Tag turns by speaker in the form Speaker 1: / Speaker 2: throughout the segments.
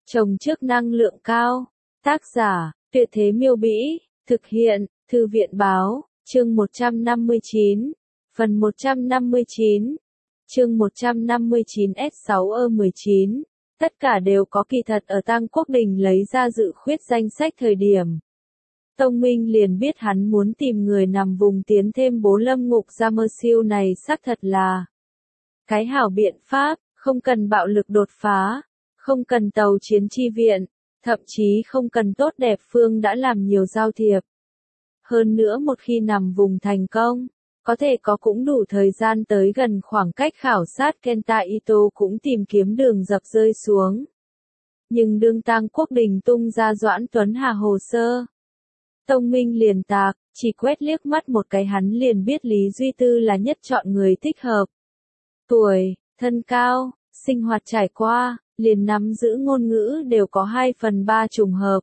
Speaker 1: Trồng trước năng lượng cao. Tác giả, Tuyệt Thế Miêu Bĩ. Thực hiện, Thư viện Báo. Chương 159. Phần 159. Chương 159S6E19. Tất cả đều có kỳ thật ở Tang Quốc Đình lấy ra dự khuyết danh sách thời điểm. Tông Minh liền biết hắn muốn tìm người nằm vùng tiến thêm Bố Lâm Ngục ra mơ siêu này xác thật là cái hảo biện pháp, không cần bạo lực đột phá, không cần tàu chiến chi viện, thậm chí không cần tốt đẹp phương đã làm nhiều giao thiệp. Hơn nữa một khi nằm vùng thành công, có thể có cũng đủ thời gian tới gần khoảng cách khảo sát Kenta Ito cũng tìm kiếm đường dập rơi xuống. Nhưng đương Tang Quốc Đình tung ra Doãn Tuấn Hà hồ sơ, Tông Minh liền tạc, chỉ quét liếc mắt một cái hắn liền biết Lý Duy Tư là nhất chọn người thích hợp. Tuổi, thân cao, sinh hoạt trải qua, liền nắm giữ ngôn ngữ đều có 2/3 trùng hợp.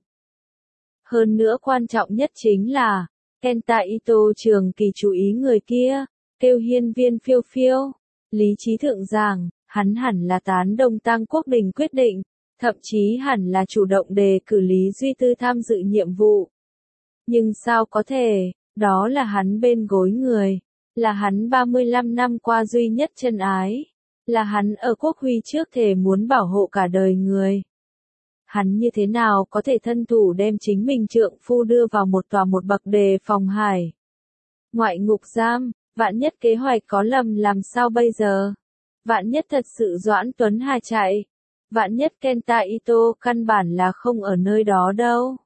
Speaker 1: Hơn nữa quan trọng nhất chính là, Kenta Ito trường kỳ chú ý người kia, kêu hiên viên phiêu phiêu. Lý trí thượng giảng, hắn hẳn là tán đồng Tang Quốc Đình quyết định, thậm chí hẳn là chủ động đề cử Lý Duy Tư tham dự nhiệm vụ. Nhưng sao có thể, đó là hắn bên gối người, là hắn 35 năm qua duy nhất chân ái, là hắn ở quốc huy trước thề muốn bảo hộ cả đời người. Hắn như thế nào có thể thân thủ đem chính mình trượng phu đưa vào một tòa một bậc đề phòng hải ngoại ngục giam, vạn nhất kế hoạch có lầm làm sao bây giờ? Vạn nhất thật sự Doãn Tuấn Hà chạy, vạn nhất Kenta Ito căn bản là không ở nơi đó đâu.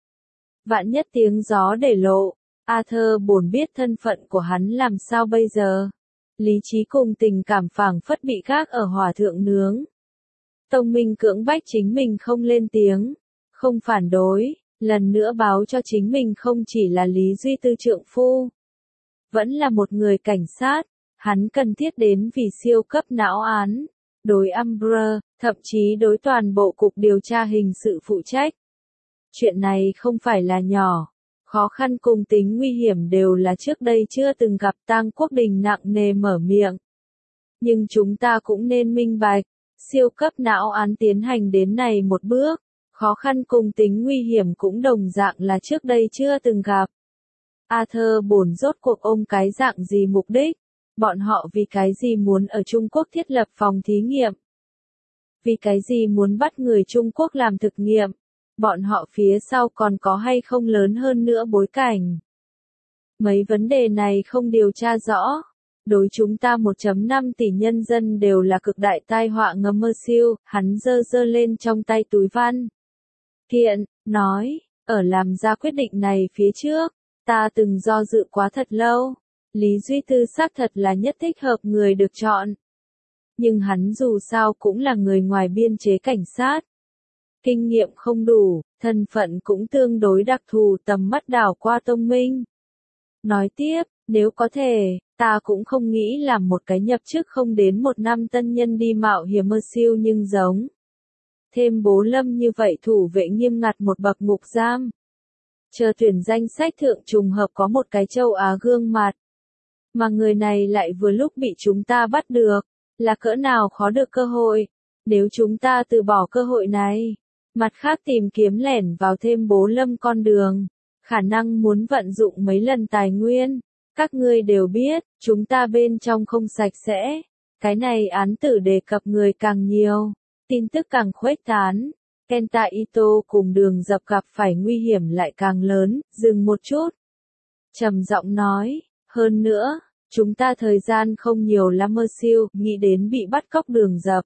Speaker 1: Vạn nhất tiếng gió để lộ, Arthur bổn biết thân phận của hắn làm sao bây giờ? Lý trí cùng tình cảm phảng phất bị gác ở hỏa thượng nướng. Tông Minh cưỡng bách chính mình không lên tiếng, không phản đối, lần nữa báo cho chính mình không chỉ là Lý Duy Tư trượng phu, vẫn là một người cảnh sát, hắn cần thiết đến vì siêu cấp não án, đối Umbrella, thậm chí đối toàn bộ cục điều tra hình sự phụ trách. Chuyện này không phải là nhỏ, khó khăn cùng tính nguy hiểm đều là trước đây chưa từng gặp. Tang Quốc Đình nặng nề mở miệng. Nhưng chúng ta cũng nên minh bạch, siêu cấp não án tiến hành đến này một bước, khó khăn cùng tính nguy hiểm cũng đồng dạng là trước đây chưa từng gặp. Arthur bổn rốt cuộc ôm cái dạng gì mục đích? Bọn họ vì cái gì muốn ở Trung Quốc thiết lập phòng thí nghiệm? Vì cái gì muốn bắt người Trung Quốc làm thực nghiệm? Bọn họ phía sau còn có hay không lớn hơn nữa bối cảnh? Mấy vấn đề này không điều tra rõ, đối chúng ta 1.5 tỷ nhân dân đều là cực đại tai họa ngầm mơ siêu. Hắn giơ lên trong tay túi văn kiện, nói, ở làm ra quyết định này phía trước, ta từng do dự quá thật lâu. Lý Duy Tư xác thật là nhất thích hợp người được chọn. Nhưng hắn dù sao cũng là người ngoài biên chế cảnh sát. Kinh nghiệm không đủ, thân phận cũng tương đối đặc thù, tầm mắt đảo qua Tông Minh. Nói tiếp, nếu có thể, ta cũng không nghĩ làm một cái nhập chức không đến 1 năm tân nhân đi mạo hiểm mơ siêu nhưng giống. Thêm Bố Lâm như vậy thủ vệ nghiêm ngặt một bậc ngục giam. Chờ tuyển danh sách thượng trùng hợp có một cái châu Á gương mặt. Mà người này lại vừa lúc bị chúng ta bắt được, là cỡ nào khó được cơ hội. Nếu chúng ta từ bỏ cơ hội này, mặt khác tìm kiếm lẻn vào thêm Bố Lâm con đường, khả năng muốn vận dụng mấy lần tài nguyên. Các ngươi đều biết, chúng ta bên trong không sạch sẽ. Cái này án tử đề cập người càng nhiều, tin tức càng khuếch tán. Kenta Ito cùng đường dập gặp phải nguy hiểm lại càng lớn. Dừng một chút, trầm giọng nói, hơn nữa, chúng ta thời gian không nhiều lắm mơ siêu, nghĩ đến bị bắt cóc đường dập.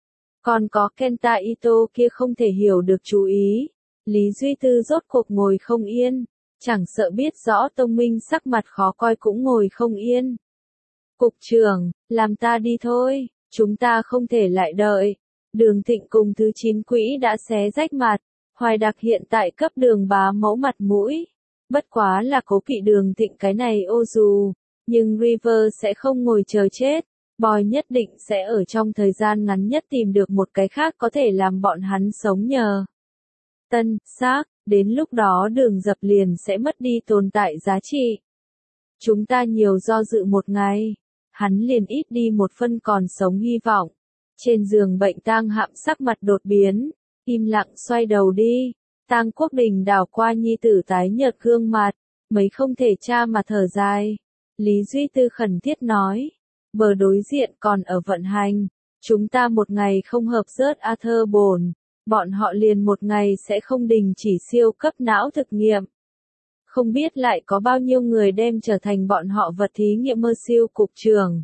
Speaker 1: Còn có Kenta Ito kia không thể hiểu được chú ý. Lý Duy Tư rốt cuộc ngồi không yên, chẳng sợ biết rõ Tông Minh sắc mặt khó coi cũng ngồi không yên. Cục trưởng, làm ta đi thôi, chúng ta không thể lại đợi. Đường Thịnh cùng thứ 9 quỹ đã xé rách mặt, Hoài Đặc hiện tại cấp Đường Bá Mẫu mặt mũi. Bất quá là cố kỵ Đường Thịnh cái này ô dù, nhưng River sẽ không ngồi chờ chết. Boy nhất định sẽ ở trong thời gian ngắn nhất tìm được một cái khác có thể làm bọn hắn sống nhờ. Tân, xác, đến lúc đó đường dập liền sẽ mất đi tồn tại giá trị. Chúng ta nhiều do dự một ngày, hắn liền ít đi một phân còn sống hy vọng. Trên giường bệnh Tang Hạm sắc mặt đột biến, im lặng xoay đầu đi. Tang Quốc Đình đảo qua nhi tử tái nhợt gương mặt, mấy không thể tra mà thở dài. Lý Duy Tư khẩn thiết nói, bờ đối diện còn ở vận hành, chúng ta một ngày không hợp rớt Arthur bổn, bọn họ liền một ngày sẽ không đình chỉ siêu cấp não thực nghiệm. Không biết lại có bao nhiêu người đem trở thành bọn họ vật thí nghiệm mơ siêu cục trưởng.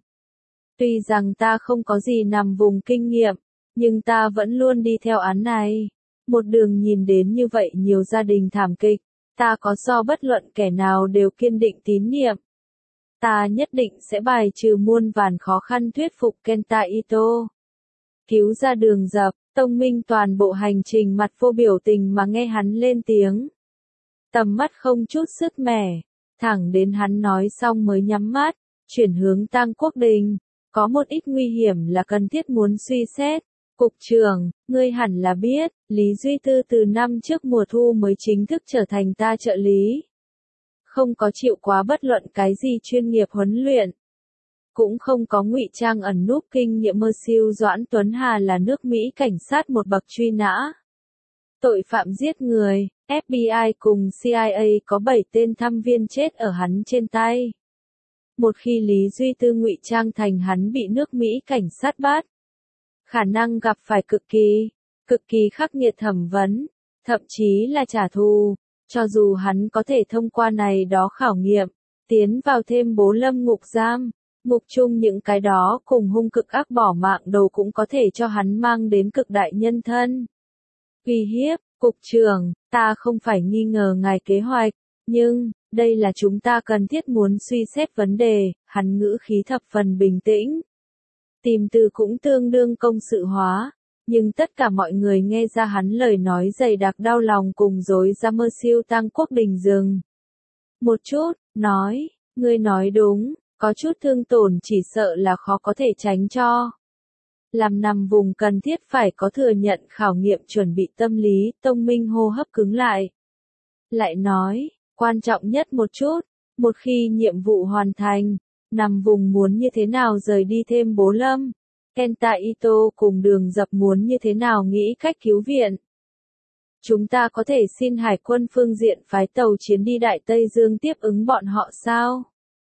Speaker 1: Tuy rằng ta không có gì nằm vùng kinh nghiệm, nhưng ta vẫn luôn đi theo án này. Một đường nhìn đến như vậy nhiều gia đình thảm kịch, ta có so bất luận kẻ nào đều kiên định tín nhiệm. Ta nhất định sẽ bài trừ muôn vàn khó khăn thuyết phục Kenta Ito. Cứu ra đường dập, Tông Minh toàn bộ hành trình mặt vô biểu tình mà nghe hắn lên tiếng. Tầm mắt không chút sức mẻ, thẳng đến hắn nói xong mới nhắm mắt, chuyển hướng Tang Quốc Đình. Có một ít nguy hiểm là cần thiết muốn suy xét. Cục trưởng, ngươi hẳn là biết, Lý Duy Tư từ năm trước mùa thu mới chính thức trở thành ta trợ lý. Không có chịu quá bất luận cái gì chuyên nghiệp huấn luyện. Cũng không có ngụy trang ẩn núp kinh nghiệm mơ siêu. Doãn Tuấn Hà là nước Mỹ cảnh sát một bậc truy nã. Tội phạm giết người, FBI cùng CIA có 7 tên thăm viên chết ở hắn trên tay. Một khi Lý Duy Tư ngụy trang thành hắn bị nước Mỹ cảnh sát bắt, khả năng gặp phải cực kỳ khắc nghiệt thẩm vấn, thậm chí là trả thù. Cho dù hắn có thể thông qua này đó khảo nghiệm, tiến vào thêm Bố Lâm ngục giam, ngục chung những cái đó cùng hung cực ác bỏ mạng đầu cũng có thể cho hắn mang đến cực đại nhân thân. Uy hiếp, cục trưởng, ta không phải nghi ngờ ngài kế hoạch, nhưng, đây là chúng ta cần thiết muốn suy xét vấn đề, hắn ngữ khí thập phần bình tĩnh. Tìm từ cũng tương đương công sự hóa, nhưng tất cả mọi người nghe ra hắn lời nói dày đặc đau lòng cùng dối ra mơ siêu. Tang Quốc Đình dừng một chút, nói, ngươi nói đúng, có chút thương tổn chỉ sợ là khó có thể tránh cho. Làm nằm vùng cần thiết phải có thừa nhận khảo nghiệm chuẩn bị tâm lý. Tông Minh hô hấp cứng lại. Lại nói, quan trọng nhất một chút, một khi nhiệm vụ hoàn thành, nằm vùng muốn như thế nào rời đi thêm Bố Lâm, Kenta Ito cùng đường dập muốn như thế nào nghĩ cách cứu viện. Chúng ta có thể xin hải quân phương diện phái tàu chiến đi Đại Tây Dương tiếp ứng bọn họ sao?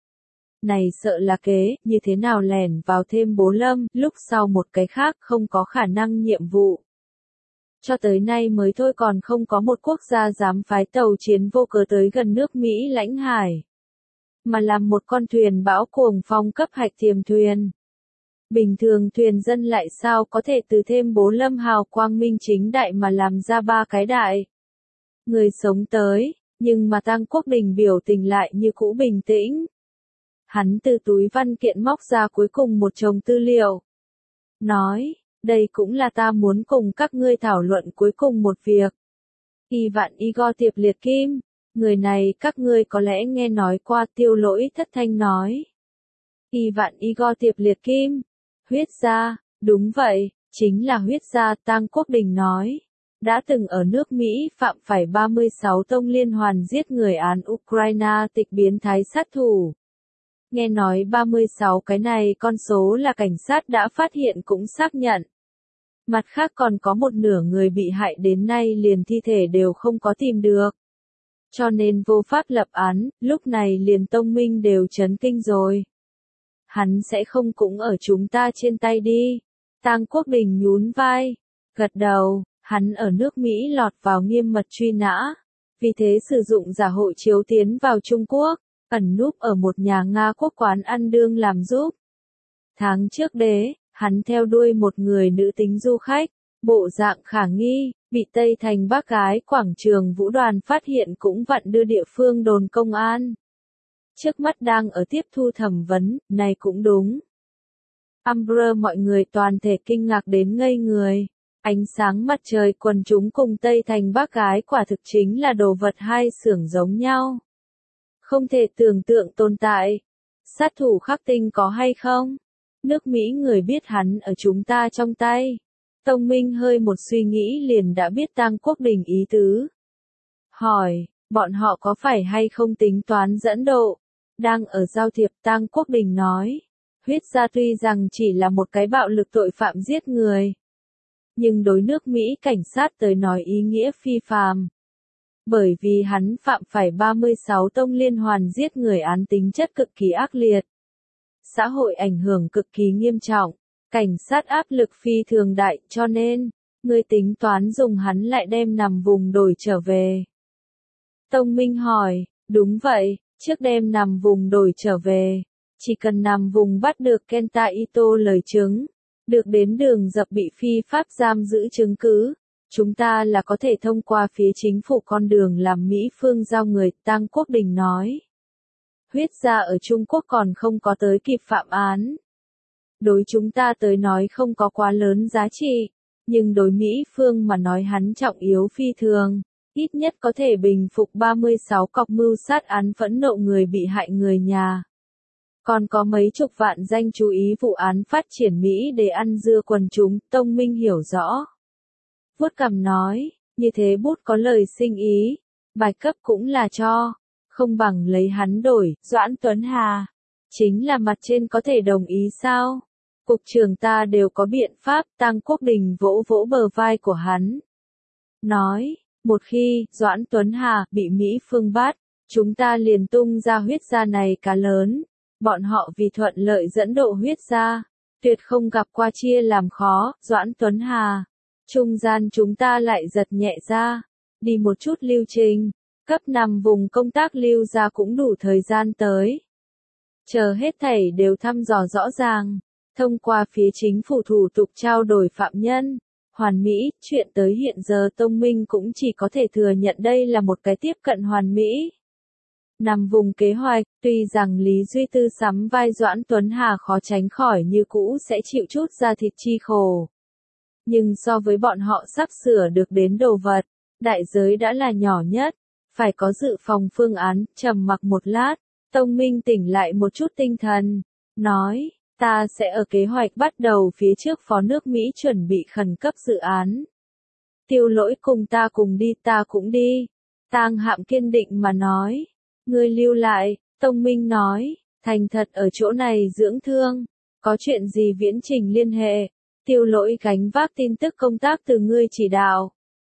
Speaker 1: Này sợ là kế, như thế nào lẻn vào thêm Bố Lâm, lúc sau một cái khác không có khả năng nhiệm vụ. Cho tới nay mới thôi còn không có một quốc gia dám phái tàu chiến vô cớ tới gần nước Mỹ lãnh hải. Mà làm một con thuyền bão cuồng phong cấp hạch tiềm thuyền. Bình thường thuyền dân lại sao có thể từ thêm Bố Lâm hào quang minh chính đại mà làm ra 3 cái đại. Người sống tới, nhưng mà Tang Quốc Đình biểu tình lại như cũ bình tĩnh. Hắn từ túi văn kiện móc ra cuối cùng một chồng tư liệu. Nói, đây cũng là ta muốn cùng các ngươi thảo luận cuối cùng một việc. Ivan Igor Tiệp Liệt Kim, người này các ngươi có lẽ nghe nói qua. Tiêu Lỗi thất thanh nói. Ivan Igor Tiệp Liệt Kim, huyết gia, đúng vậy, chính là huyết gia. Tang Quốc Đình nói. Đã từng ở nước Mỹ phạm phải 36 tông liên hoàn giết người án Ukraine tịch biến thái sát thủ. Nghe nói 36 cái này con số là cảnh sát đã phát hiện cũng xác nhận. Mặt khác còn có một nửa người bị hại đến nay liền thi thể đều không có tìm được. Cho nên vô pháp lập án, lúc này liền Tông Minh đều chấn kinh rồi. Hắn sẽ không cũng ở chúng ta trên tay đi. Tang Quốc Đình nhún vai, gật đầu, hắn ở nước Mỹ lọt vào nghiêm mật truy nã. Vì thế sử dụng giả hộ chiếu tiến vào Trung Quốc, ẩn núp ở một nhà Nga quốc quán ăn đương làm giúp. Tháng trước đế, hắn theo đuôi một người nữ tính du khách, bộ dạng khả nghi, bị Tây Thành bác gái quảng trường vũ đoàn phát hiện cũng vặn đưa địa phương đồn công an. Trước mắt đang ở tiếp thu thẩm vấn, này cũng đúng. Amber mọi người toàn thể kinh ngạc đến ngây người. Ánh sáng mặt trời quần chúng cùng Tây Thành bác gái quả thực chính là đồ vật hai xưởng giống nhau. Không thể tưởng tượng tồn tại. Sát thủ khắc tinh có hay không? Nước Mỹ người biết hắn ở chúng ta trong tay. Tông Minh hơi một suy nghĩ liền đã biết Tang Quốc Đình ý tứ. Hỏi, bọn họ có phải hay không tính toán dẫn độ? Đang ở giao thiệp. Tang Quốc Đình nói. Huyết gia tuy rằng chỉ là một cái bạo lực tội phạm giết người. nhưng đối nước Mỹ cảnh sát tới nói ý nghĩa phi phàm. Bởi vì hắn phạm phải 36 tông liên hoàn giết người án tính chất cực kỳ ác liệt. Xã hội ảnh hưởng cực kỳ nghiêm trọng, cảnh sát áp lực phi thường đại cho nên, người tính toán dùng hắn lại đem nằm vùng đổi trở về. Tông Minh hỏi, đúng vậy, trước đem nằm vùng đổi trở về, chỉ cần nằm vùng bắt được Kenta Ito lời chứng, được đến đường dập bị phi pháp giam giữ chứng cứ, chúng ta là có thể thông qua phía chính phủ con đường làm Mỹ phương giao người, Tang Quốc Đình nói. Huyết gia ở Trung Quốc còn không có tới kịp phạm án. Đối chúng ta tới nói không có quá lớn giá trị, nhưng đối Mỹ phương mà nói hắn trọng yếu phi thường, ít nhất có thể bình phục 36 cọc mưu sát án phẫn nộ người bị hại người nhà. Còn có mấy chục vạn danh chú ý vụ án phát triển Mỹ để ăn dưa quần chúng, Tông Minh hiểu rõ. Vuốt cằm nói, như thế bút có lời sinh ý, bài cấp cũng là cho, không bằng lấy hắn đổi, Doãn Tuấn Hà. Chính là mặt trên có thể đồng ý sao? Cục trưởng ta đều có biện pháp, Tang Quốc Đình vỗ vỗ bờ vai của hắn. Nói, một khi, Doãn Tuấn Hà, bị Mỹ phương bắt, chúng ta liền tung ra huyết gia này cá lớn. Bọn họ vì thuận lợi dẫn độ huyết gia, tuyệt không gặp qua chia làm khó, Doãn Tuấn Hà. Trung gian chúng ta lại giật nhẹ ra, đi một chút lưu trình, cấp 5 vùng công tác lưu ra cũng đủ thời gian tới. Chờ hết thảy đều thăm dò rõ ràng, thông qua phía chính phủ thủ tục trao đổi phạm nhân, hoàn mỹ, chuyện tới hiện giờ Tông Minh cũng chỉ có thể thừa nhận đây là một cái tiếp cận hoàn mỹ. Nằm vùng kế hoạch, tuy rằng Lý Duy Tư sắm vai Doãn Tuấn Hà khó tránh khỏi như cũ sẽ chịu chút da thịt chi khổ. Nhưng so với bọn họ sắp sửa được đến đồ vật, đại giới đã là nhỏ nhất, phải có dự phòng phương án, trầm mặc một lát, Tông Minh tỉnh lại một chút tinh thần, nói, ta sẽ ở kế hoạch bắt đầu phía trước phó nước Mỹ chuẩn bị khẩn cấp dự án. Tiêu Lỗi cùng ta cùng đi, ta cũng đi. Tang Hạm kiên định mà nói, ngươi lưu lại, Tông Minh nói, thành thật ở chỗ này dưỡng thương, có chuyện gì viễn trình liên hệ. Tiêu Lỗi gánh vác tin tức công tác từ ngươi chỉ đạo.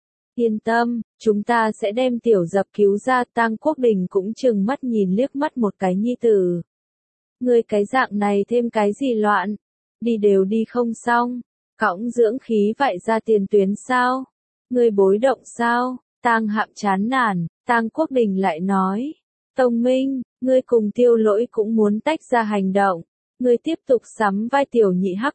Speaker 1: Yên tâm, chúng ta sẽ đem tiểu dập cứu ra. Tang Quốc Đình cũng chừng mắt nhìn liếc mắt một cái nhi tử. Ngươi cái dạng này thêm cái gì loạn? Đi đều đi không xong. Cõng dưỡng khí vại ra tiền tuyến sao? Ngươi bối động sao? Tang Hạm chán nản, Tang Quốc Đình lại nói. Tông Minh, ngươi cùng Tiêu Lỗi cũng muốn tách ra hành động. Ngươi tiếp tục sắm vai tiểu nhị H+.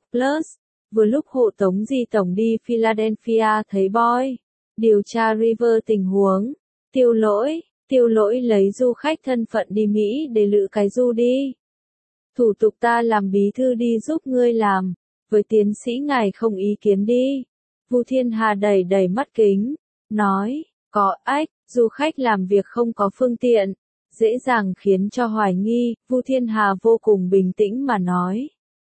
Speaker 1: Vừa lúc hộ tống Di Tổng đi Philadelphia thấy Boy, điều tra River tình huống. Tiêu Lỗi lấy du khách thân phận đi Mỹ để lựa cái du đi. Thủ tục ta làm bí thư đi giúp ngươi làm, với tiến sĩ ngài không ý kiến đi. Vu Thiên Hà đẩy đẩy mắt kính, nói, có ách, du khách làm việc không có phương tiện, dễ dàng khiến cho hoài nghi. Vu Thiên Hà vô cùng bình tĩnh mà nói.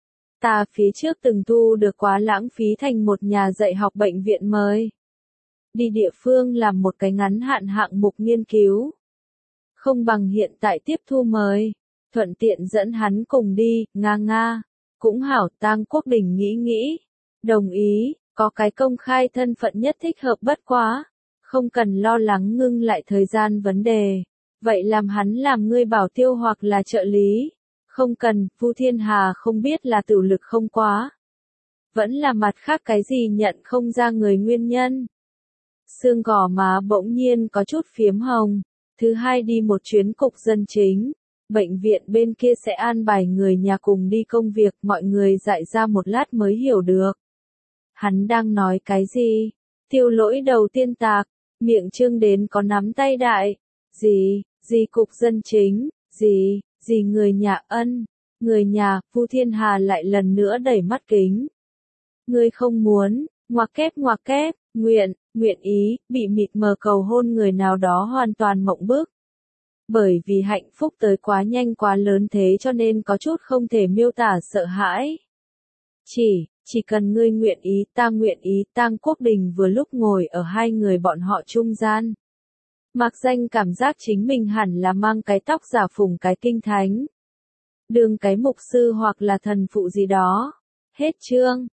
Speaker 1: Ta phía trước từng thu được quá lãng phí thành một nhà dạy học bệnh viện mời. Đi địa phương làm một cái ngắn hạn hạng mục nghiên cứu. Không bằng hiện tại tiếp thu mời. Thuận tiện dẫn hắn cùng đi, nga. Cũng hảo. Tang Quốc Đình nghĩ. Đồng ý, có cái công khai thân phận nhất thích hợp bất quá. Không cần lo lắng ngưng lại thời gian vấn đề. Vậy làm hắn làm ngươi bảo tiêu hoặc là trợ lý. Không cần, Vu Thiên Hà không biết là tự lực không quá. Vẫn là mặt khác cái gì nhận không ra người nguyên nhân. Xương gò má bỗng nhiên có chút phiếm hồng. Thứ hai đi một chuyến cục dân chính. Bệnh viện bên kia sẽ an bài người nhà cùng đi công việc, mọi người dạy ra một lát mới hiểu được. Hắn đang nói cái gì? Tiêu Lỗi đầu tiên tạc, miệng trương đến có nắm tay đại. Gì cục dân chính, gì người nhà người nhà. Vu Thiên Hà lại lần nữa đẩy mắt kính. Ngươi không muốn, ngoặc kép, nguyện ý, bị mịt mờ cầu hôn người nào đó hoàn toàn mộng bức. Bởi vì hạnh phúc tới quá nhanh quá lớn thế cho nên có chút không thể miêu tả sợ hãi. Chỉ cần ngươi nguyện ý, ta nguyện ý. Tang Quốc Đình vừa lúc ngồi ở hai người bọn họ trung gian. Mạc Danh cảm giác chính mình hẳn là mang cái tóc giả phùng cái kinh thánh. Đương cái mục sư hoặc là thần phụ gì đó. Hết chương.